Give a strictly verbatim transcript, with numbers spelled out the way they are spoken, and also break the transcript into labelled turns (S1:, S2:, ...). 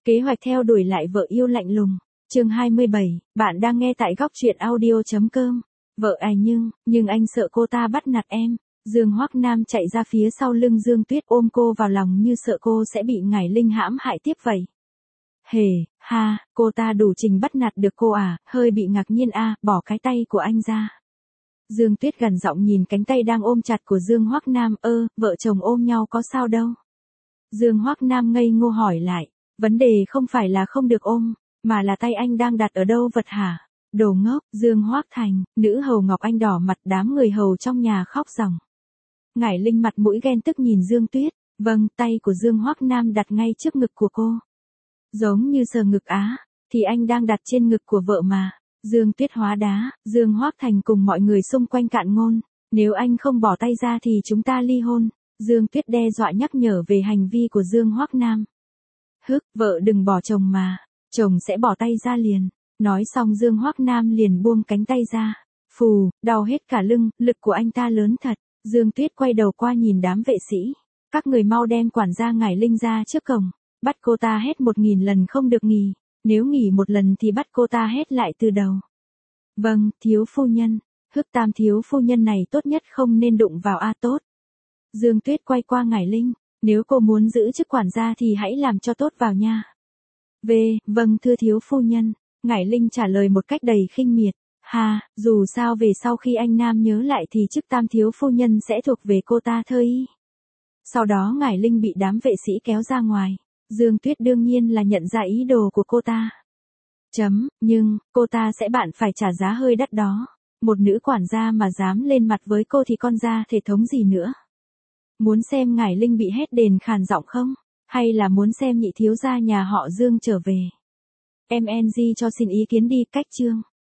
S1: Kế hoạch theo đuổi lại vợ yêu lạnh lùng. Chương hai mươi bảy, bạn đang nghe tại góc truyện audio chấm com. Vợ à nhưng, nhưng anh sợ cô ta bắt nạt em. Dương Hoắc Nam chạy ra phía sau lưng Dương Tuyết ôm cô vào lòng như sợ cô sẽ bị Ngải Linh hãm hại tiếp vậy. Hề, ha, cô ta đủ trình bắt nạt được cô à, hơi bị ngạc nhiên a, à, bỏ cái tay của anh ra. Dương Tuyết gần giọng nhìn cánh tay đang ôm chặt của Dương Hoắc Nam, ơ, vợ chồng ôm nhau có sao đâu. Dương Hoắc Nam ngây ngô hỏi lại, vấn đề không phải là không được ôm, mà là tay anh đang đặt ở đâu vật hả? Đồ ngốc, Dương Hoắc Thành, nữ hầu Ngọc Anh đỏ mặt, đám người hầu trong nhà khóc ròng. Ngải Linh mặt mũi ghen tức nhìn Dương Tuyết, vâng, tay của Dương Hoắc Nam đặt ngay trước ngực của cô. Giống như sờ ngực á, thì anh đang đặt trên ngực của vợ mà. Dương Tuyết hóa đá, Dương Hoắc Thành cùng mọi người xung quanh cạn ngôn, nếu anh không bỏ tay ra thì chúng ta ly hôn. Dương Tuyết đe dọa nhắc nhở về hành vi của Dương Hoắc Nam. Hức, vợ đừng bỏ chồng mà, chồng sẽ bỏ tay ra liền. Nói xong Dương Hoắc Nam liền buông cánh tay ra. Phù, đau hết cả lưng, lực của anh ta lớn thật. Dương Tuyết quay đầu qua nhìn đám vệ sĩ. Các người mau đem quản gia Ngải Linh ra trước cổng. Bắt cô ta hét một nghìn lần không được nghỉ. Nếu nghỉ một lần thì bắt cô ta hét lại từ đầu. Vâng, thiếu phu nhân. Hức Tam thiếu phu nhân này tốt nhất không nên đụng vào a tốt. Dương Tuyết quay qua Ngải Linh. Nếu cô muốn giữ chức quản gia thì hãy làm cho tốt vào nha. V, vâng thưa thiếu phu nhân. Ngải Linh trả lời một cách đầy khinh miệt. Ha, dù sao về sau khi anh Nam nhớ lại thì chức tam thiếu phu nhân sẽ thuộc về cô ta thôi. Sau đó Ngải Linh bị đám vệ sĩ kéo ra ngoài. Dương Tuyết đương nhiên là nhận ra ý đồ của cô ta. Chấm, nhưng, cô ta sẽ bạn phải trả giá hơi đắt đó. Một nữ quản gia mà dám lên mặt với cô thì con ra thể thống gì nữa. Muốn xem Ngải Linh bị hét đền khàn giọng không? Hay là muốn xem nhị thiếu gia nhà họ Dương trở về? em en giê cho xin ý kiến đi, cách chương.